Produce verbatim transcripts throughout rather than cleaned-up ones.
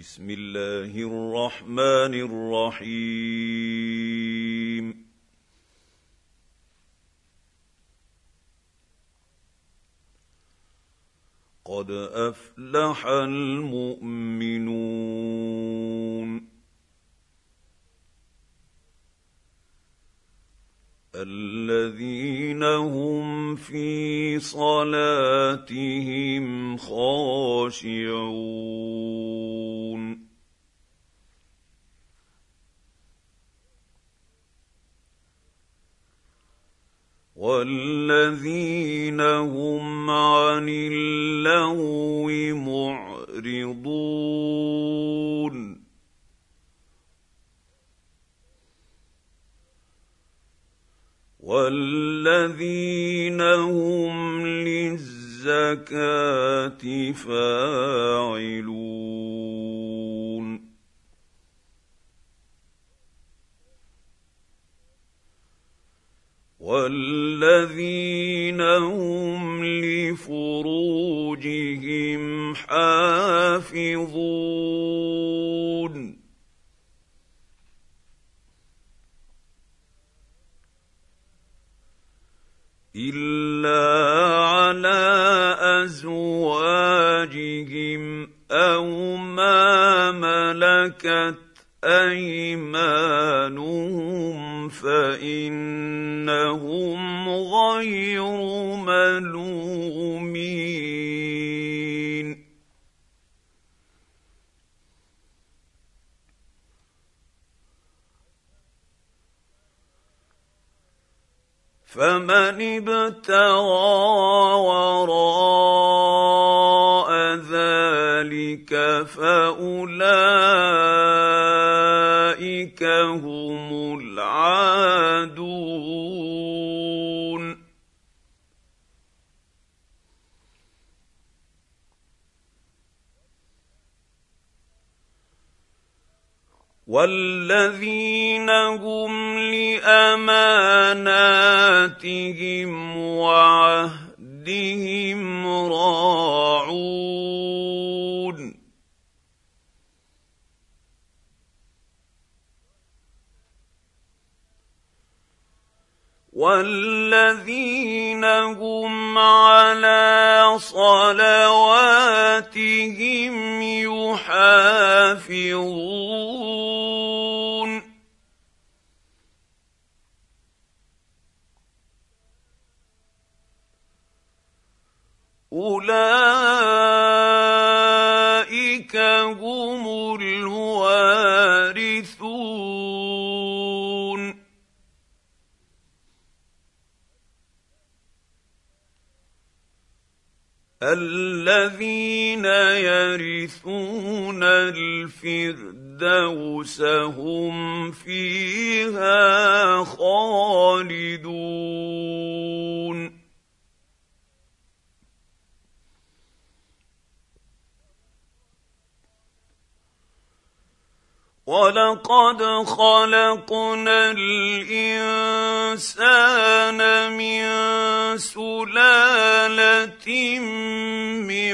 بسم الله الرحمن الرحيم قد أفلح المؤمنون الذين هم في صلاتهم خاشعون والذين هم عن اللغو معرضون والذين هم للزكاة فاعلون والذين هم لفروجهم حافظون إلا على أزواجهم أو ما ملكت أيمانهم فإنهم غير ملومين فمن ابتغى وراء ذلك فأولئك هم العادون والذين هم لأماناتهم وعهدهم راعون والذين هم على صلواتهم يحافظون أولئك هم الوارثون الذين يرثون الفردوس هم فيها خالدون وَلَقَدْ خَلَقْنَا الْإِنسَانَ مِنْ سُلَالَةٍ مِنْ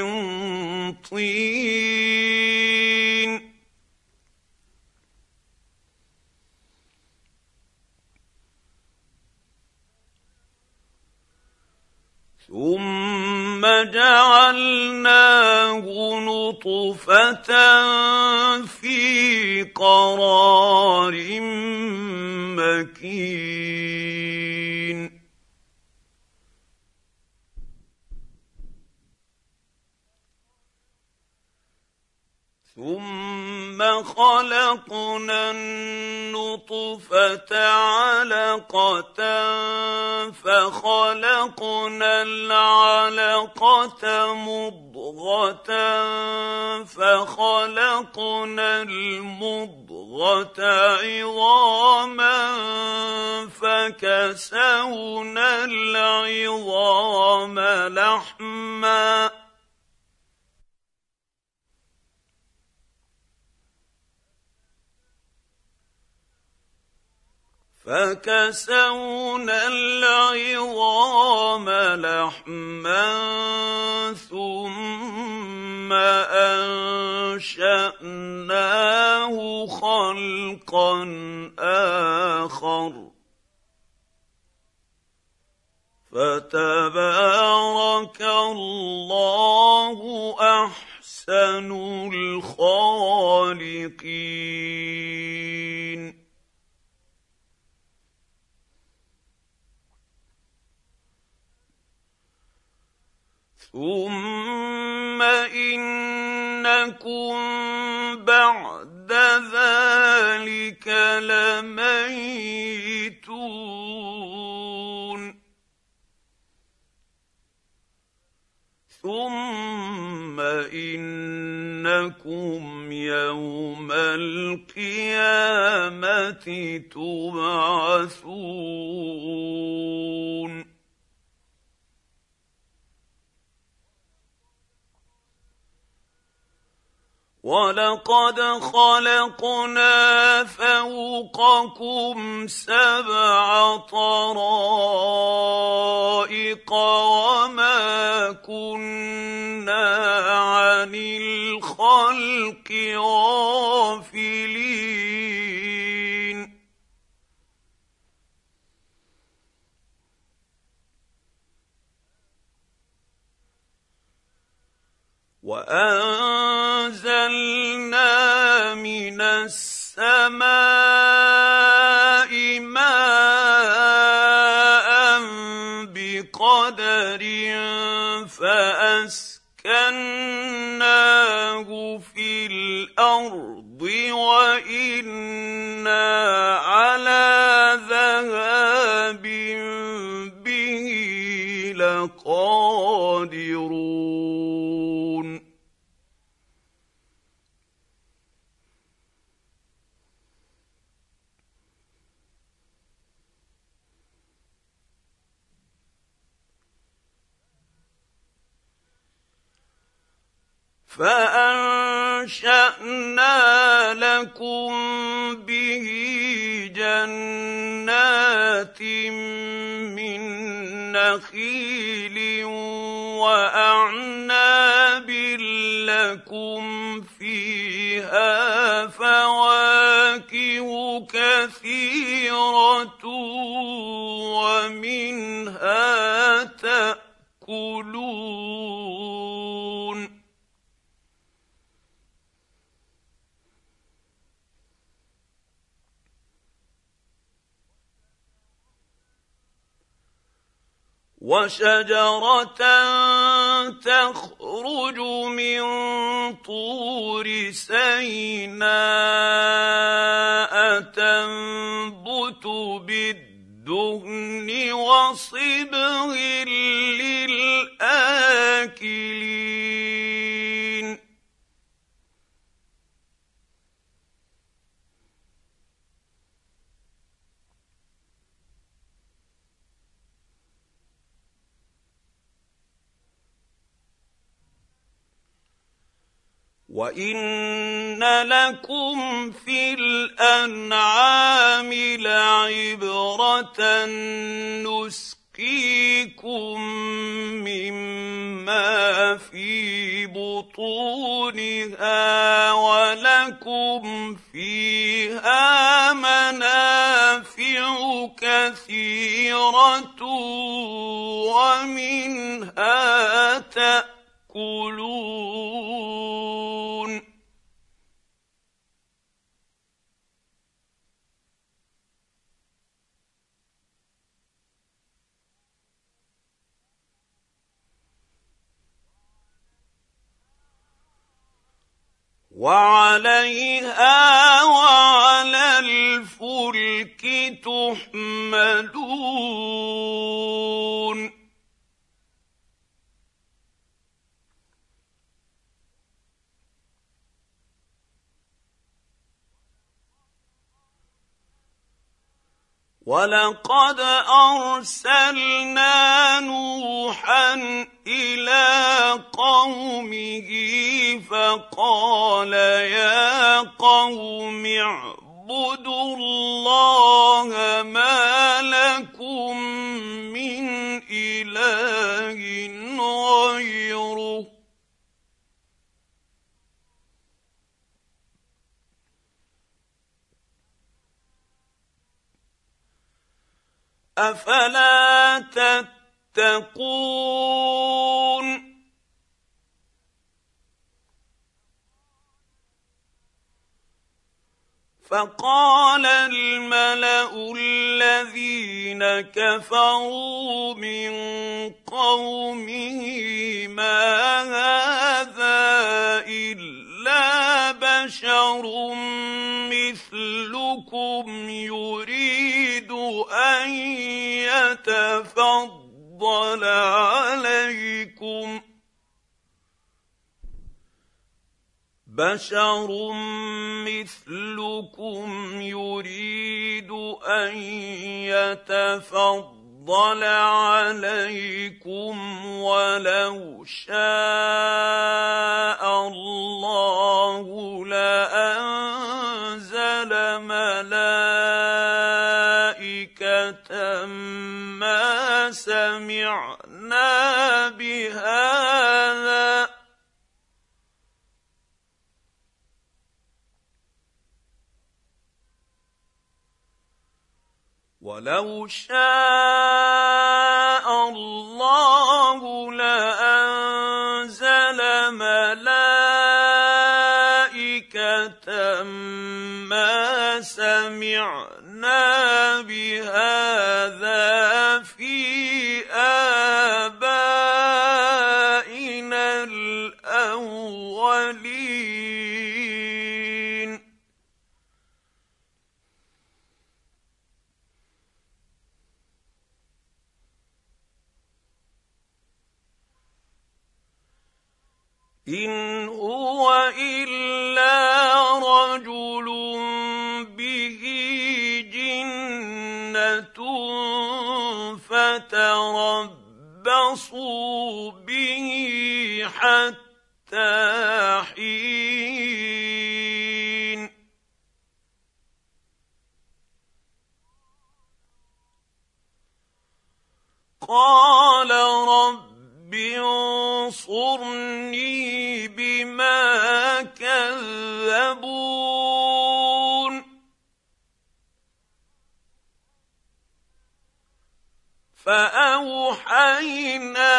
طِينٍ ثُمَّ جَعَلْنَاهُ نُطْفَةً فِي قَرَارٍ مَّكِينٍ ثُمَّ خَلَقْنَا النُّطْفَةَ عَلَقَةً فَخَلَقْنَا الْعَلَقَةَ مُضْغَةً فَخَلَقْنَا الْمُضْغَةَ عِظَامًا فَكَسَوْنَا الْعِظَامَ لَحْمًا فكسونا العظام لحما ثم أنشأناه آخر فتبارك الله أحسن الخالقين. ثم إنكم بعد ذلك لميتون ثم إنكم يوم القيامة تبعثون. وَلَقَدْ خَلَقْنَا فَوْقَكُمْ سَبْعَ طَرَائِقَ وَمَا كُنَّا عَنِ الْخَلْقِ غَافِلِينَ. وَأَنزَلْنَا مِنَ السَّمَاءِ مَاءً بِقَدَرٍ فَأَسْكَنَّاهُ فِي الْأَرْضِ وَإِنَّا عَلَىٰ ذَهَابٍ بِهِ لَقَادِرُونَ. فَأَنشَأْنَا لَكُم بِهِ جَنَّاتٍ مِّن نَّخِيلٍ وَأَعْنَابٍ لَّكُمْ فِيهَا فَوَاكِهُ كَثِيرَةٌ وَمِنْهَا تَأْكُلُونَ. وَشَجَرَةً تَخْرُجُ مِن طُورِ سَيْنَاءَ تَنبُتُ بِالدُّهْنِ وَصِبْغٍ لِّلْآكِلِينَ. وَإِنَّ لَكُمْ فِي الْأَنْعَامِ لَعِبْرَةً نُّسْقِيكُم مِّمَّا فِي بُطُونِهَا وَلَكُمْ فِيهَا مَنَافِعُ كَثِيرَةٌ وَمِنْهَا تَأْكُلُونَ. وَعَلَيْهَا وَعَلَى الْفُلْكِ تُحْمَلُونَ. وَلَقَدْ أَرْسَلْنَا نُوحًا إِلَىٰ قَوْمِهِ فَقَالَ يَا قَوْمِ اعْبُدُوا اللَّهَ مَا لَكُم مِّنْ إِلَٰهٍ غَيْرُهُ أفلا تتقون فقال الملأ الذين كفروا من قومه ما هذا إلا بشر مثلكم يريد أن يتفضل عليكم بشر مثلكم يريد أن يتفضل عليكم ولو شاء الله لأنزل ملائكة ما سمعنا بهذا ولو شاء الله لأنزل ملائكة ما سمعنا بهذا في آبائنا الأولين إن هو إلا رجل به جنة فتربصوا به حتى حين قال رب انصرني بما كذبون فأوحينا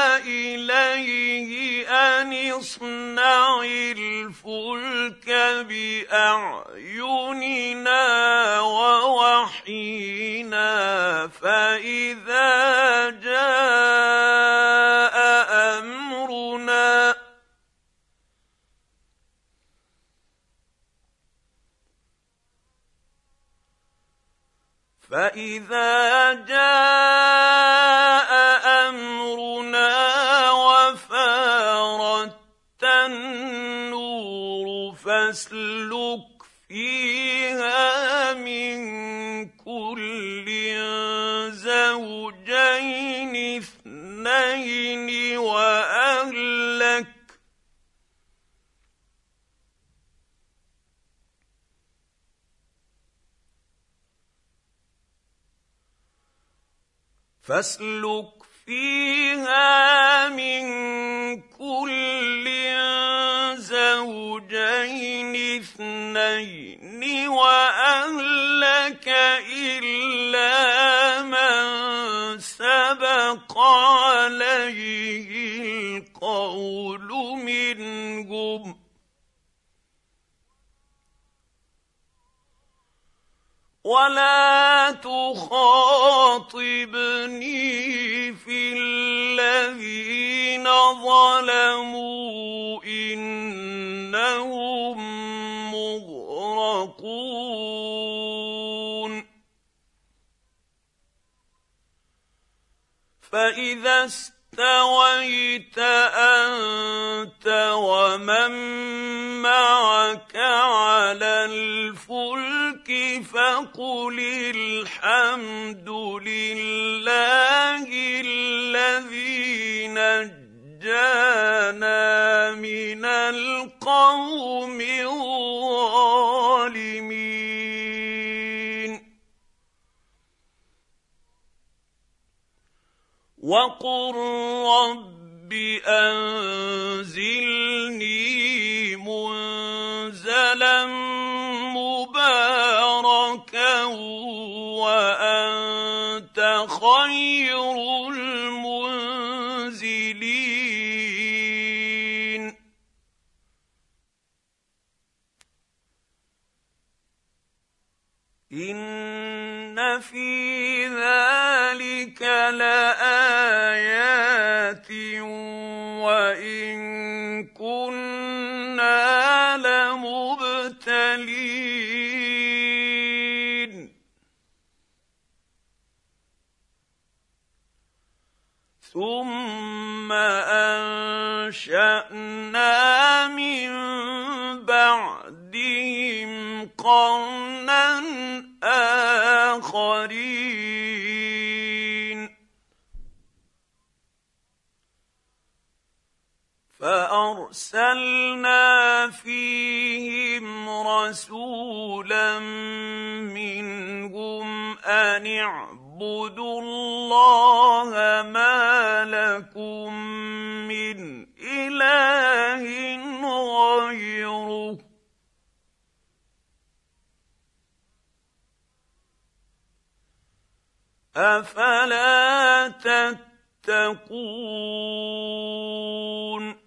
إليه أن اصنع الفلك بأعيننا ووحينا فإذا جاء أمرنا فإذا جاء أمرنا وفارت النور فاسلك فيها من كل زوجين اثنين وأهلك فاسلك فيها من كل زوجين اثنين وأهلك إلا من سبق عليه القول منهم ولا تخاطبني في الذين ظلموا إنهم مغرقون فإذا استويت أنت ومن معك على الفلك فقل الحمد لله الذي نجانا من القوم الظالمين وقل رب أنزلني منزلا مباركا وأنت أنشأنا من بعدهم قرنا آخرين فأرسلنا فيهم رسولا منهم أن اعبدوا الله ما لكم من إله غيره أفلا تتقون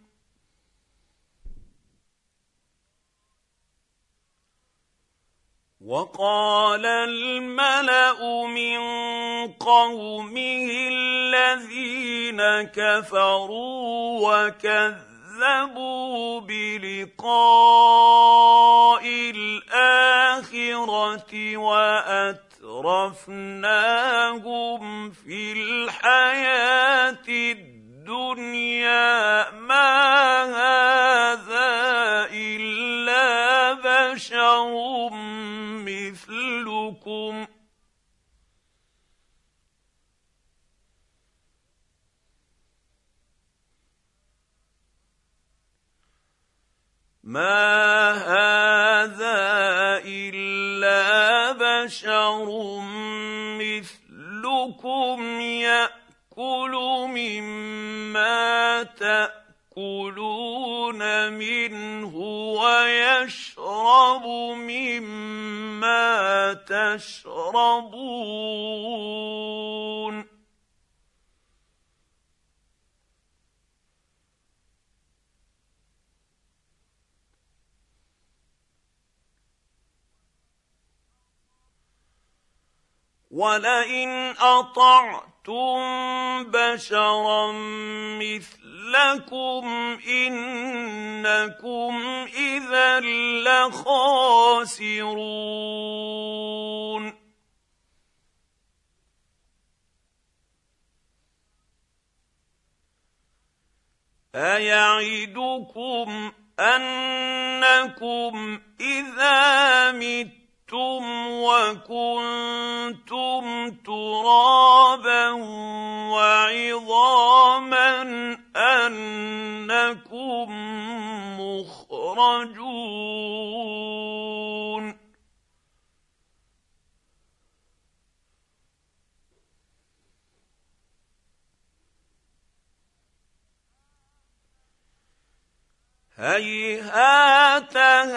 وقال الملأ من قومه الذين كفروا وكذبوا بلقاء الآخرة وأترفناهم في الحياة الدنيا ما هذا إلا بشر مثلكم ما هذا إلا بشر مثلكم يأكل مما تأكلون منه ويشرب مما تشربون ولئن أطعتم بشرا مثلكم إنكم إذا لخاسرون أيعدكم أنكم إذا متم وكنتم ترابا وعظاما أنكم مخرجون هيهات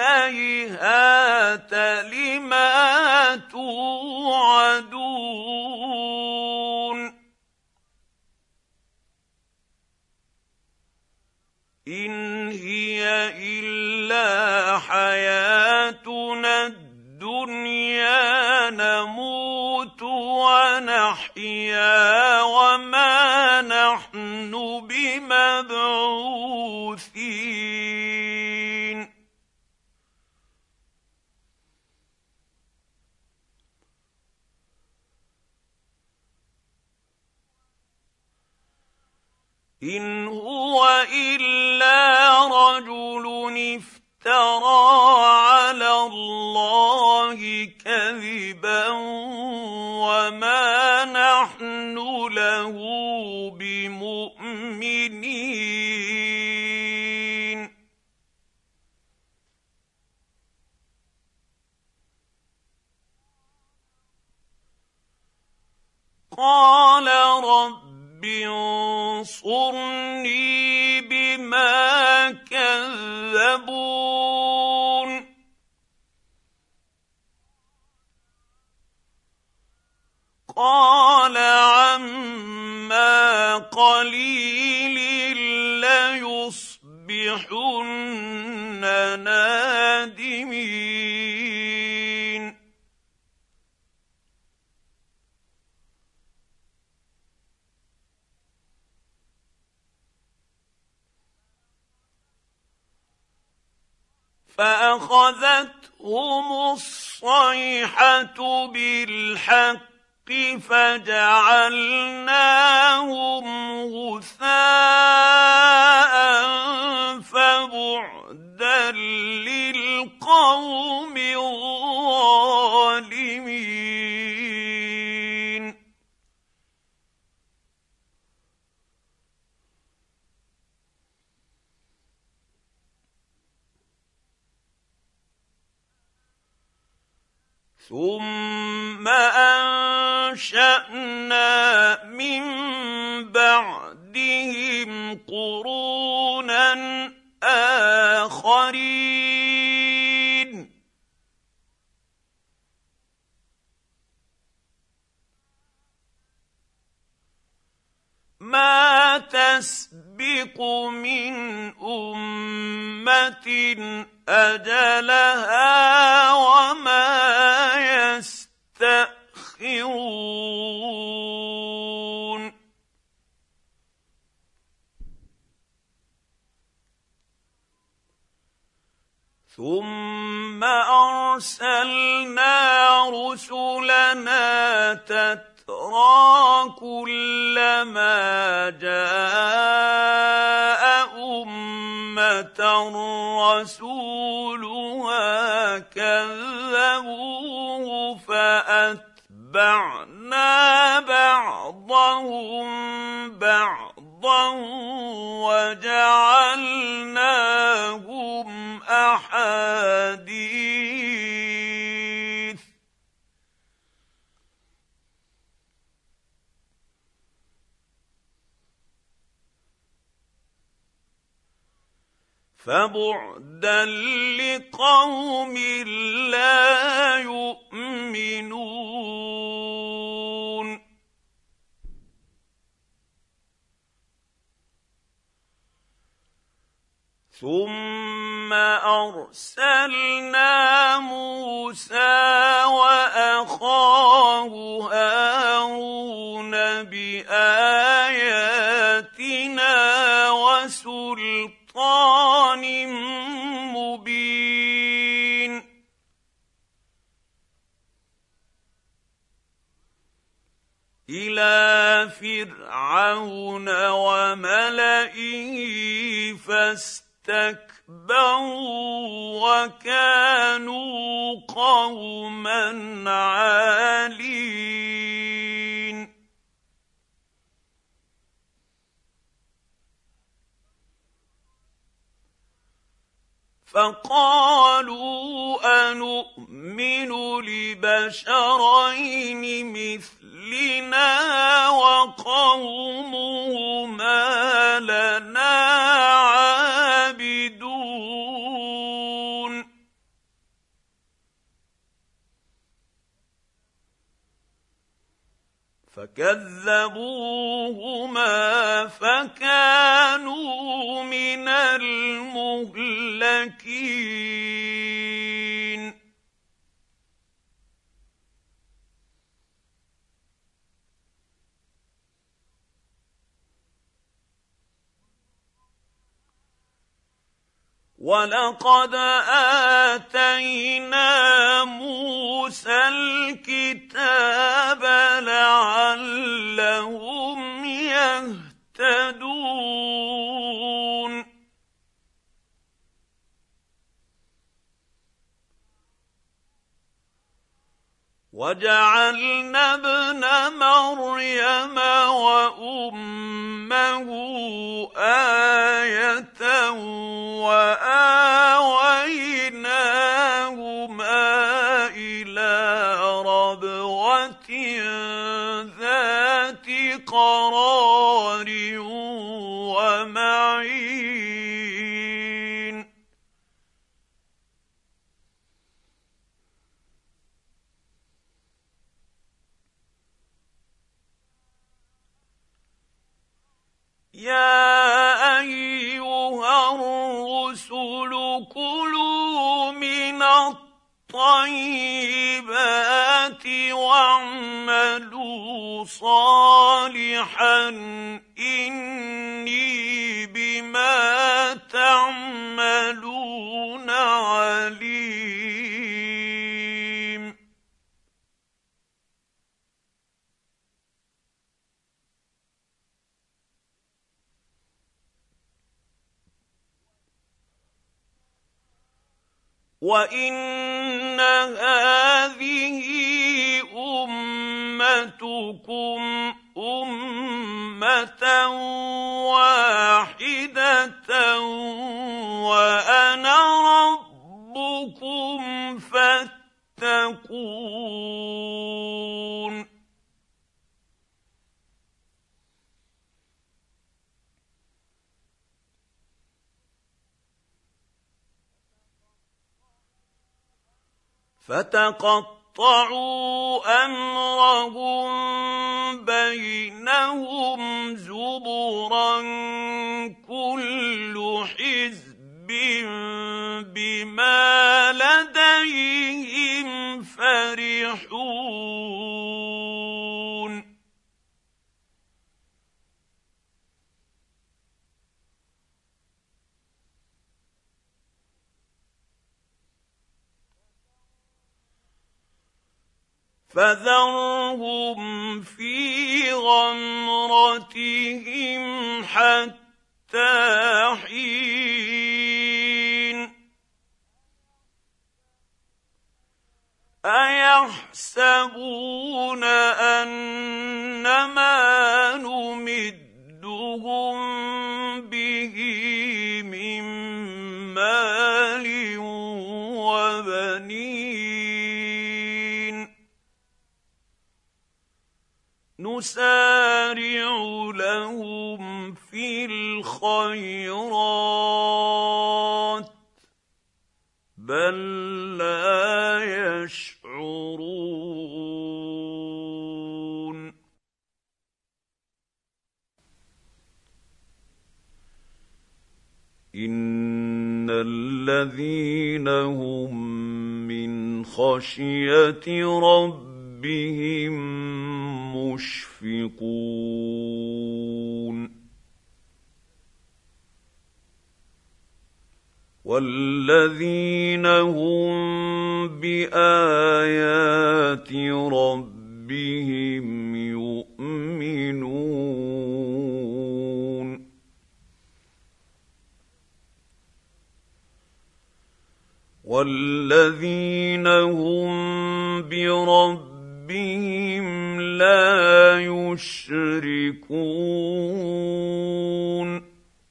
هيهات لما توعدون إن هي إلا حياتنا الدنيا نموت ونحيا وما نحن بمبعوثين إن هو إلا رجل افترى على الله كذبا وما نحن له بمؤمنين قال رب انصرني بما كذبون قال عما قليل ليصبحن نادمين فأخذتهم الصيحة بالحق فجعلناهم غثاء فبعدا للقوم الظالمين. ثم أنشأنا من بعدهم قرونا آخرين ما تسبق من أمة أجلها وما يستأخرون. ثم أرسلنا رسلنا تترى كلما جاء أمة رسولها كذبوه فأتبعنا بعضهم بعضا وجعلناهم أحاديث فبعدا لقوم لا يؤمنون. ثم أرسلنا موسى وأخاه هارون بآياتنا وسلطان مبين إلى فرعون وملئه فاستكبروا وكانوا قوما عالين. فقالوا أنؤمن لبشرين مثلنا وقومهما لنا عابدون. فكذبوهما فكانوا من المهلكين. وَلَقَدْ آتَيْنَا مُوسَى الْكِتَابَ لَعَلَّهُمْ يَهْتَدُونَ. وَجَعَلْنَا ابْنَ مَرْيَمَ وَأُمَّهُ آيَةً وَآوَيْنَاهُمَا إِلَىٰ رَبْوَةٍ ذَاتِ قَرَارٍ وَمَعِينٍ. يَا أَيُّهَا الرُّسُلُ كُلُوا مِنَ الطَّيِّبَاتِ وَاعْمَلُوا صَالِحًا إِنِّي بِمَا تَعْمَلُونَ عَلِيمٌ. وان هذه امتكم امه واحده وانا ربكم فاتقون فتقطعوا امرهم بينهم زبرا كل حزب بما لديهم فرحون فذرهم في غمرتهم حتى حين أيحسبون أنما نمدهم به من مال وبنين نسارع لهم في الخيرات بل لا يشعرون إن الذين هم من خشية ربهم مشفقون والذين هم بآيات ربهم يؤمنون والذين هم بربهم لا يشركون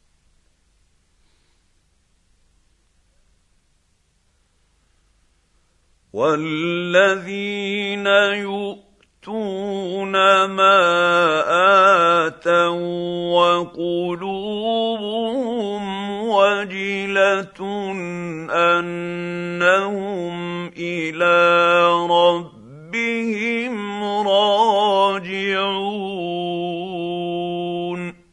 والذين يؤتون ما آتوا وقلوبهم وجلة أنهم إلى ربهم راجعون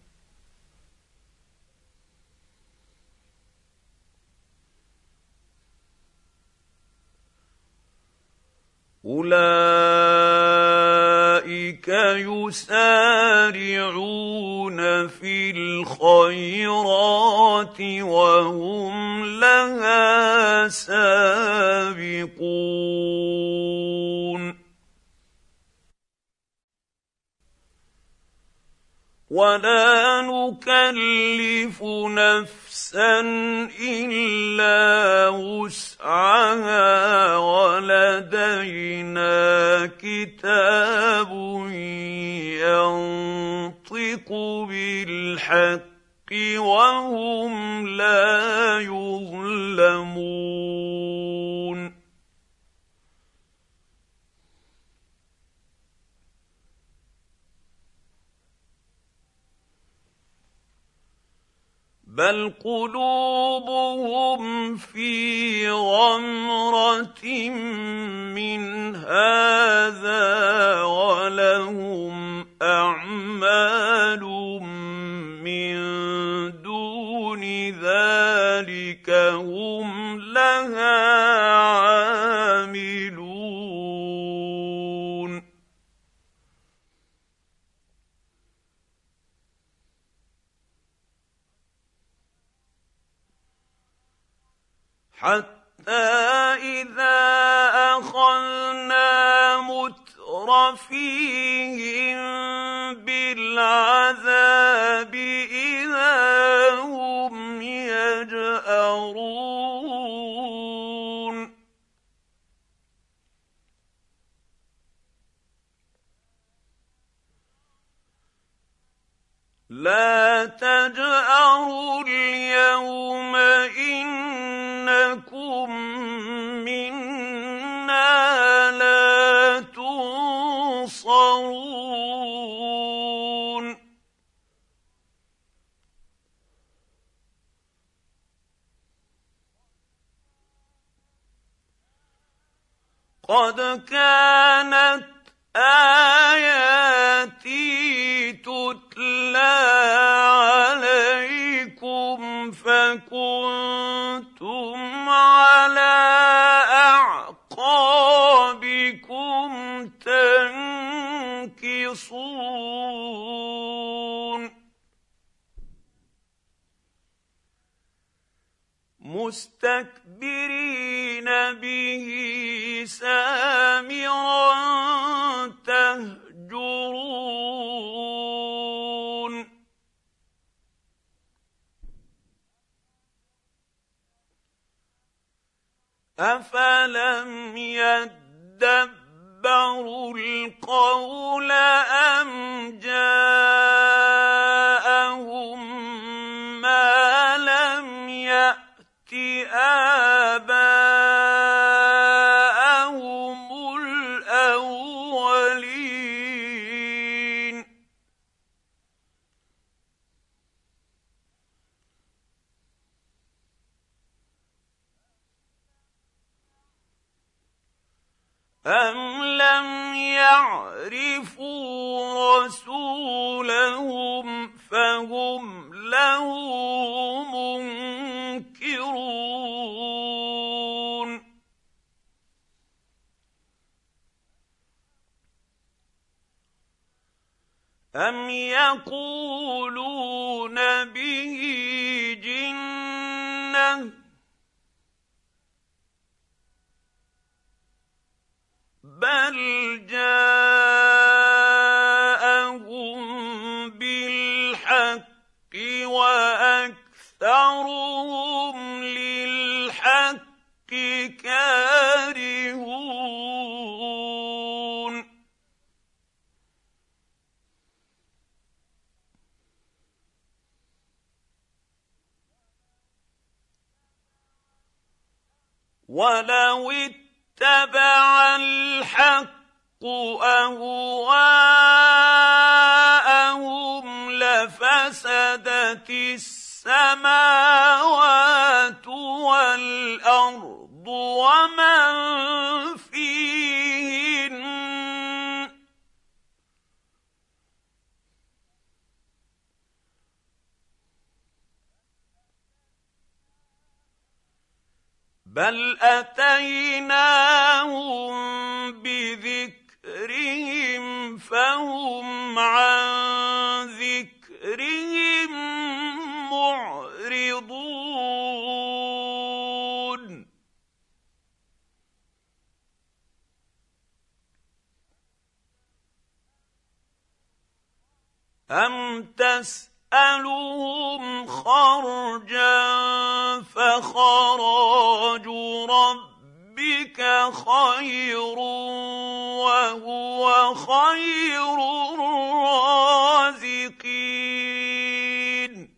أولئك يسارعون في الخيرات وهم لها سابقون ولا نكلف نفسا إلا وسعها ولدينا كتاب ينطق بالحق وهم لا يظلمون بل قلوبهم في غمرة من هذا ولهم أعمال من دون ذلك هم لها عاملون حتى إذا أخذنا مترفيهم بالعذاب إذا هم يجأرون لا تجأروا اليوم إنكم منا لا تنصرون قد كانت آياتي تتلى عليكم فكنتم على أعقابكم تنكصون مستكبرين به سامرا تهجرون أفلم يدبروا القول أم جاءهم ما لم يأت آباءهم الأولين أم لم يعرفوا رسولهم فهم له منكرون أم يقولون به جنة بل جاءهم بالحق وأكثرهم للحق كارهون ولو اتبع الحق أهواءهم لفسدت السماوات والأرض ومن فيهن بل أتيناهم بذكرهم فهم عن ذكرهم معرضون أم تسألهم خرجا فخراج ربك خير وهو خير الرازقين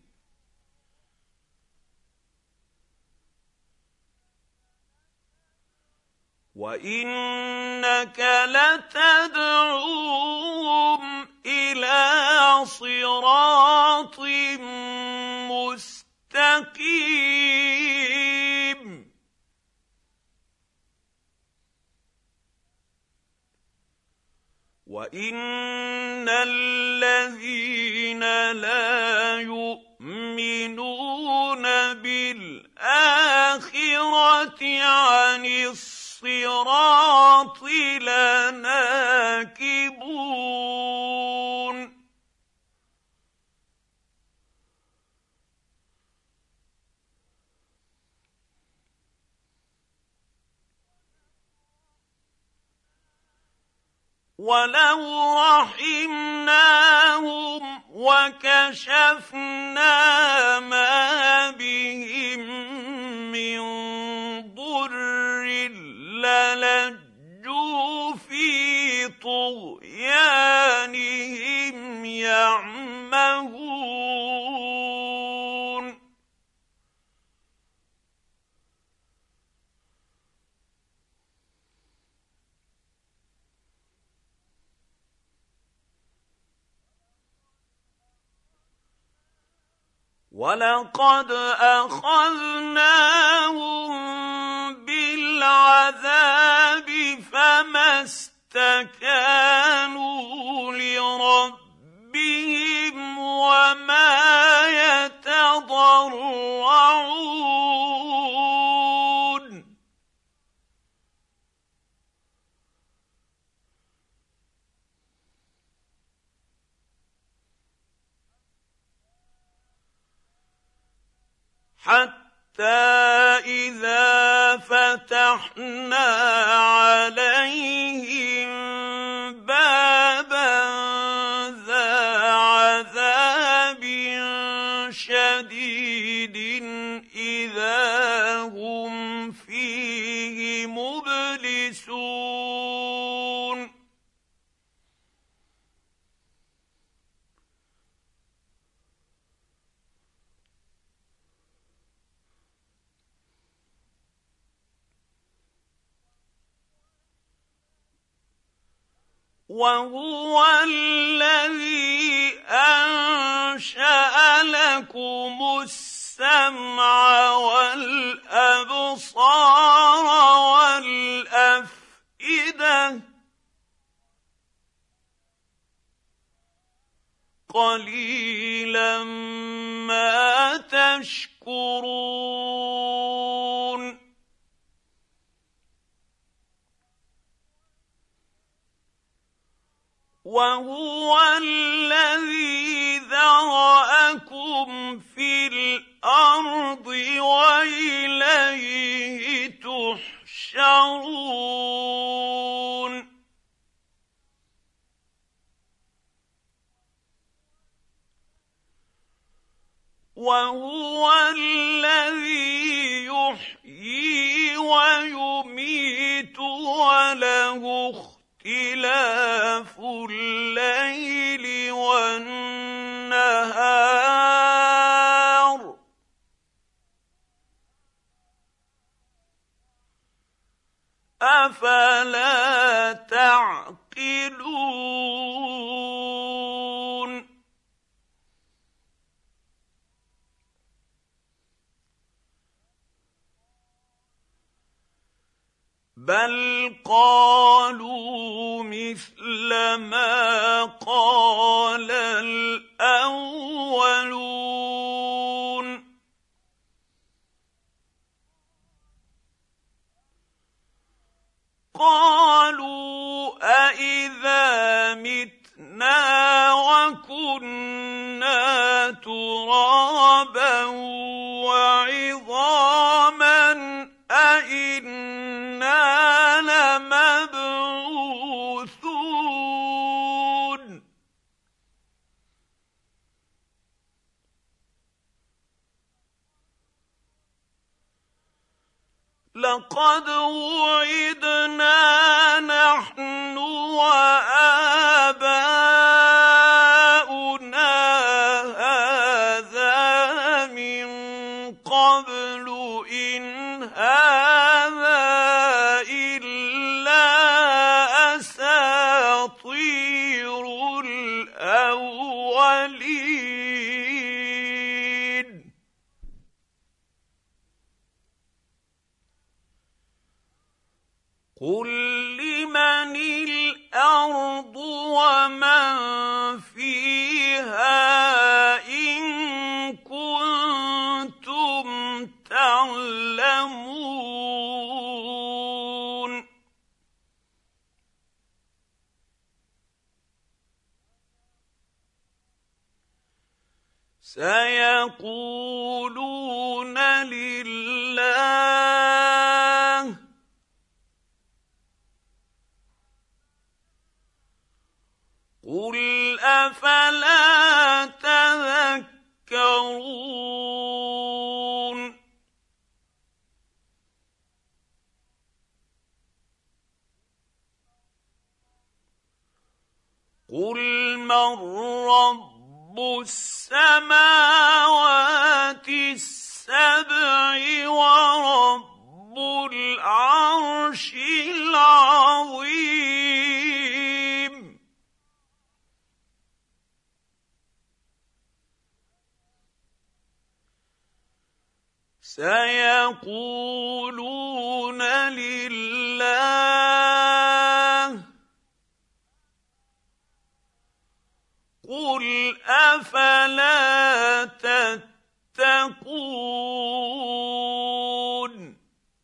وإنك لتدعوهم إلى صراط مستقيم وإن الذين لا يؤمنون بالآخرة عن الصراط لناكبون ولو رحمناهم وكشفنا ما بهم من ضر للجوا في طغيانهم يعمهون وَلَقَدْ أَخَذْنَاهُم بِالْعَذَابِ فَمَا اسْتَكَانُوا لِرَبِّهِمْ وَمَا يَتَضَرَّعُونَ حَتَّى إِذَا فَتَحْنَا عَلَيْهِم بَابًا ذَا عَذَابٍ شَدِيدٍ إِذَا هُمْ فِيهِ مُبْلِسُونَ وَهُوَ الَّذِي أَنشَأَ لَكُمُ السَّمْعَ وَالْأَبْصَارَ وَالْأَفْئِدَةَ ۚ قَلِيلًا مَّا تَشْكُرُونَ وَهُوَ الَّذِي ذَرَأَكُمْ فِي الْأَرْضِ وَإِلَيْهِ تُحْشَرُونَ وَهُوَ الَّذِي يُحْيِي وَيُمِيتُ وَلَهُ اخْتِلَافُ اللَّيْلِ وَالنَّهَارِ ۚ أَفَلَا تَعْقِلُونَ بَلْ قَالُوا مِثْلَ مَا قَالَ الْأَوَّلُونَ قَالُوا أَإِذَا مِتْنَا وَكُنَّا تُرَابًا وَعِظَامًا أَإِنَّا لَمَبْعُوثُونَ لَقَدْ وُعِدْنَا نَحْنُ وَآبَاؤُنَا هَٰذَا مِن قَبْلُ إِنْ هَٰذَا إِلَّا أَسَاطِيرُ الْأَوَّلِينَ قُل لِّمَنِ الْأَرْضُ وَمَن فِيهَا إِن كُنتُمْ تَعْلَمُونَ سَيَقُولُونَ لِلَّهِ قُلْ أَفَلَا تَذَكَّرُونَ قُلْ مَن رَّبُّ السَّمَاوَاتِ السَّبْعِ وَرَبُّ الْعَرْشِ الْعَظِيمِ سيقولون لله قل أفلا تتقون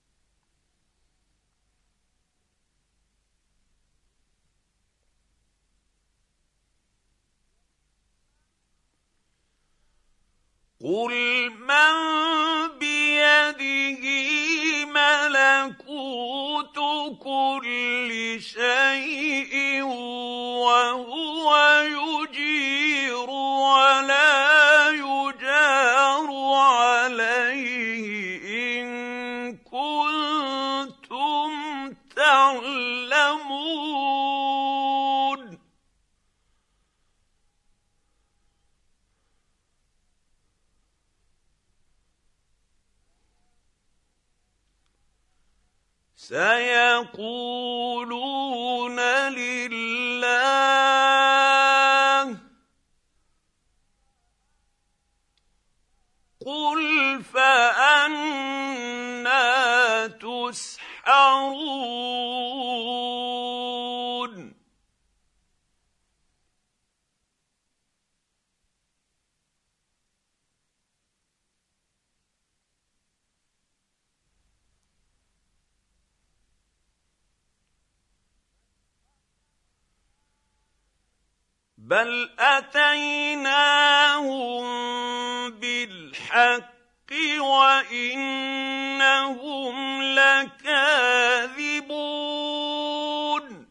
قل من بيده ملكوت كل شيء وهو يجير ولا يجار عليه إن كنتم تعلمون سيقولون لله قل فأنى تسحرون بل أتيناهم بالحق وإنهم لكاذبون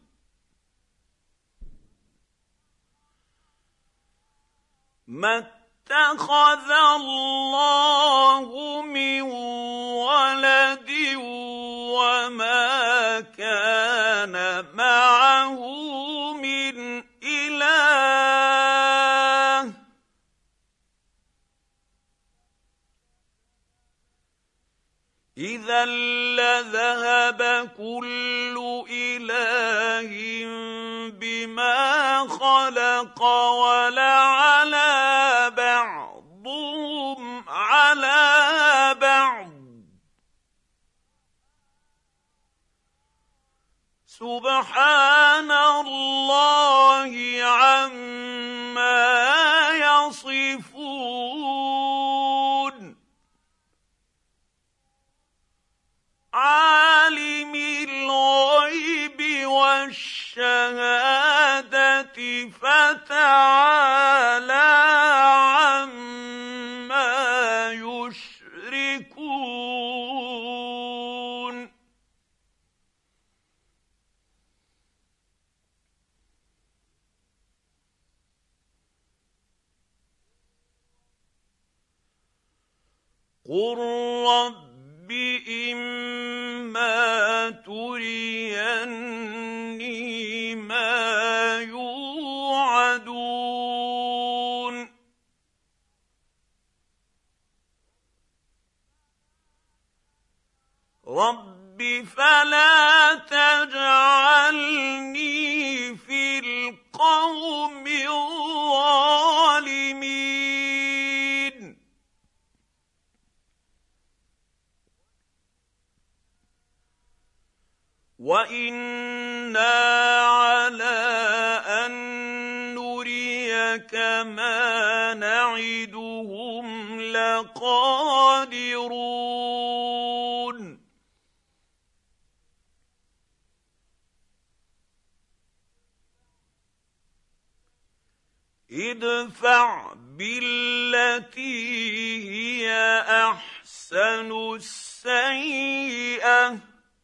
ما اتخذ الله من ولد وما كان معه من إله إذا لذهب كل إله بما خلق ولعلى بعضهم على بعض سبحان الله عما يصفون عالم الغيب والشهادة فتعالى عما يشركون قل رب إما تريني ما يوعدون رب فلا تجعلني في القوم الظالمين وإنا على أن نريك ما نعدهم لقادرون ادفع بالتي هي أحسن السيئة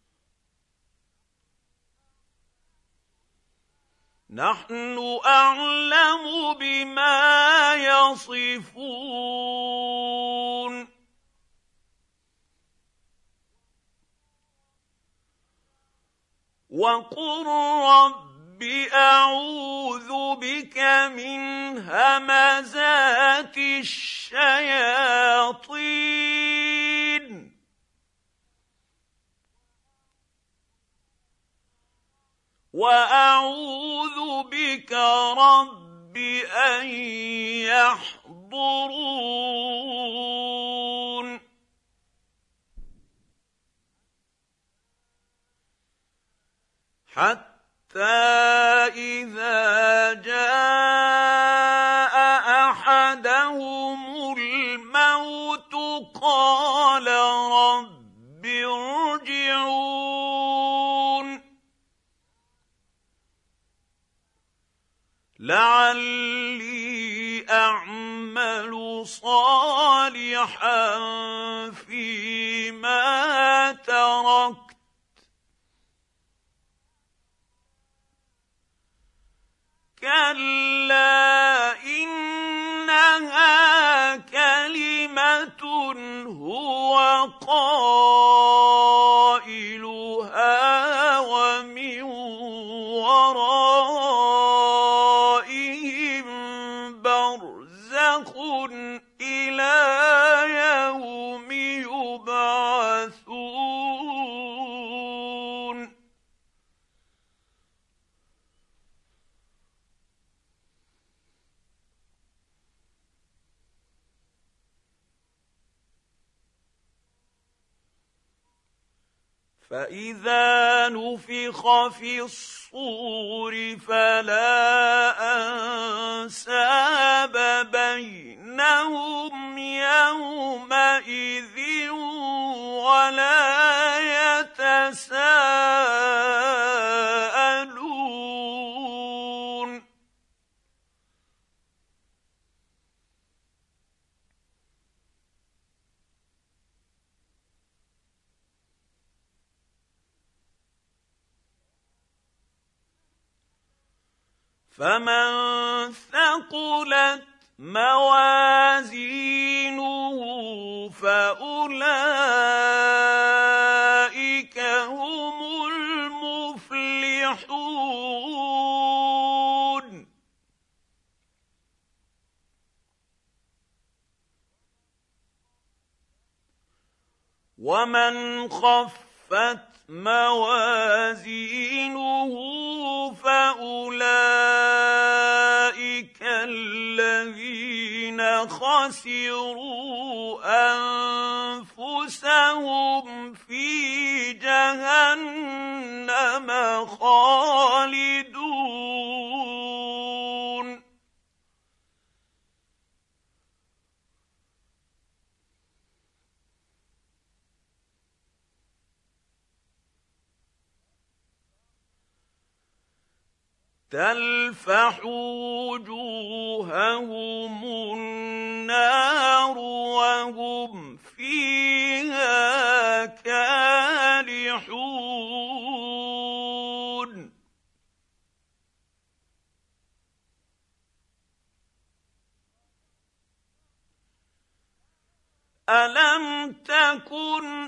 نحن أعلم بما يصفون وقل رب أعوذ بك من همزات الشياطين وأعوذ بك رب أن يحضرون حتى إذا جاء أحدهم الموت قال رب ارجعون لعلي أعمل صالحا فيما تركت كلا إنها كلمة هو قائلها ومن ورائهم برزخ إلى يوم يبعثون فإذا نفخ في الصور فلا أنساب بينهم يومئذ ولا يتساءلون فمن ثقلت موازينه فأولئك هم المفلحون ومن خفت موازينه فأولئك الذين خسروا أنفسهم في جهنم خالدون تلفح وجوههم النار وهم فيها كالحون ألم تكن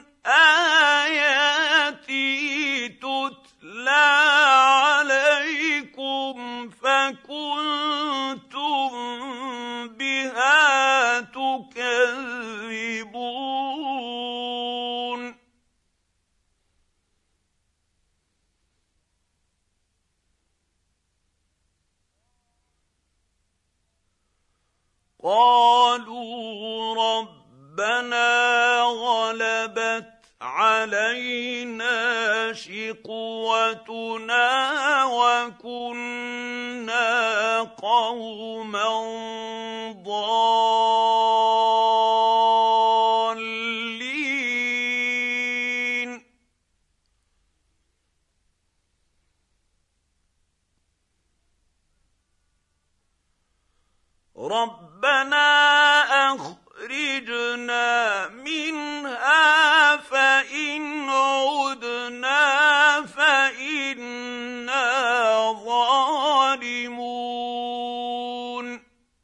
آياتي تتلى عليكم فكنتم بها تكذبون قالوا ربنا غلبت علينا شقوتنا وكنا قوما ضالين ربنا أخرجنا منها فإن عدنا فإنا ظالمون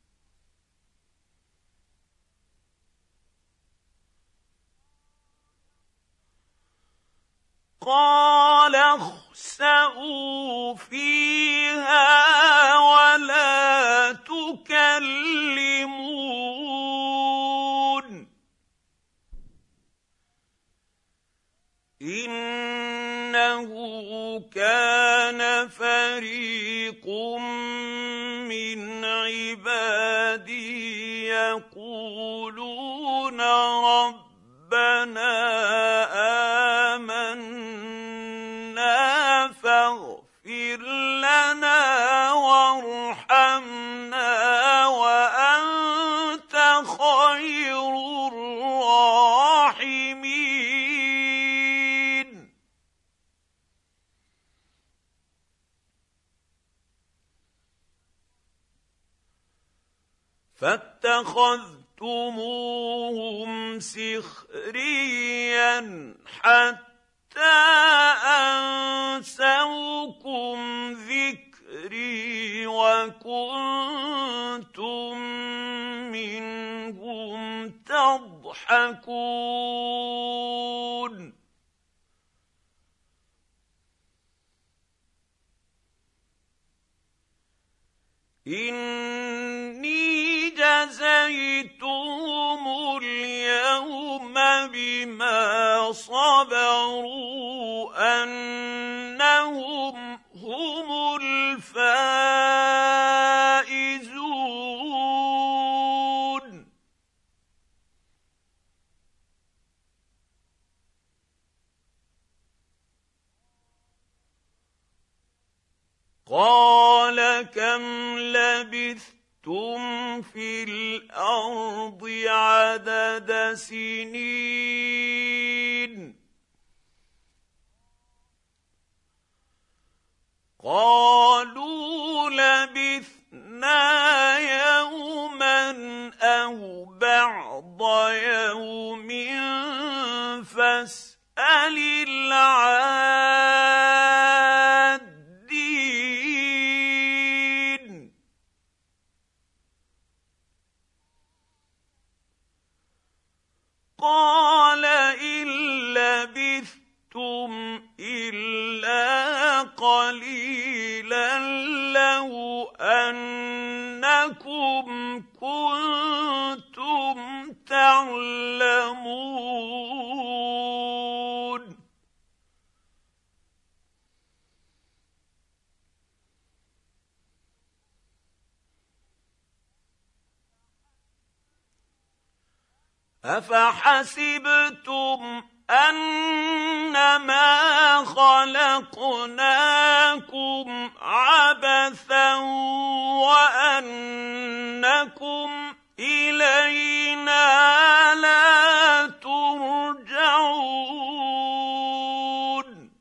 قال اخسئوا فيها ولا تكلمون إنه كان فريق من عبادي يقولون ربنا آمنا فاغفر وارحمنا وأنت خير الراحمين. فاتخذتموهم سخريا حتى أنسوكم ذكري وكنتم منهم تضحكون. إني جزيتهم اليوم بما صبروا أنهم هم الفائزون. قال كم لبثتم في الأرض عدد سنين؟ قالوا لبثنا يوما أو بعض يوم فاسأل العادين. قال إن لبثتم إلا قليلا لو أنكم كنتم تعلمون. أفحسبتم أنما خلقناكم عبثا وأنكم إلينا لا ترجعون.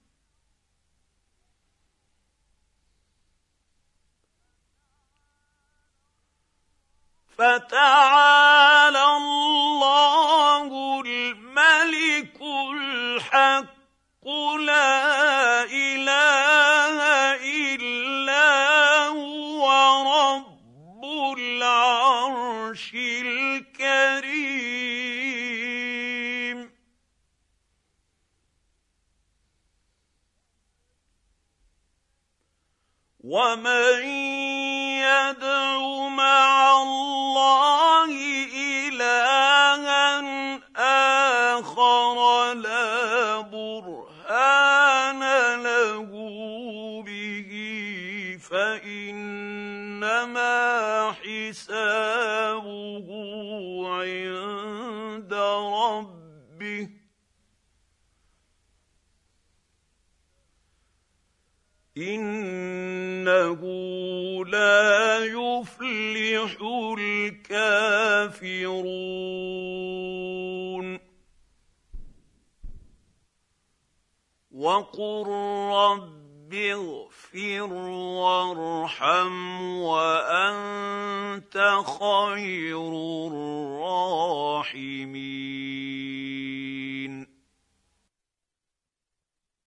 فتعالى الله الملك الحق لا إله إلا هو رب العرش الكريم. ومن يدع مع الله إلها آخر لا برهان له به فإنما حسابه عند ربه إنه لا يفلح الكافرون. وقل رب اغفر وارحم وأنت خير الراحمين.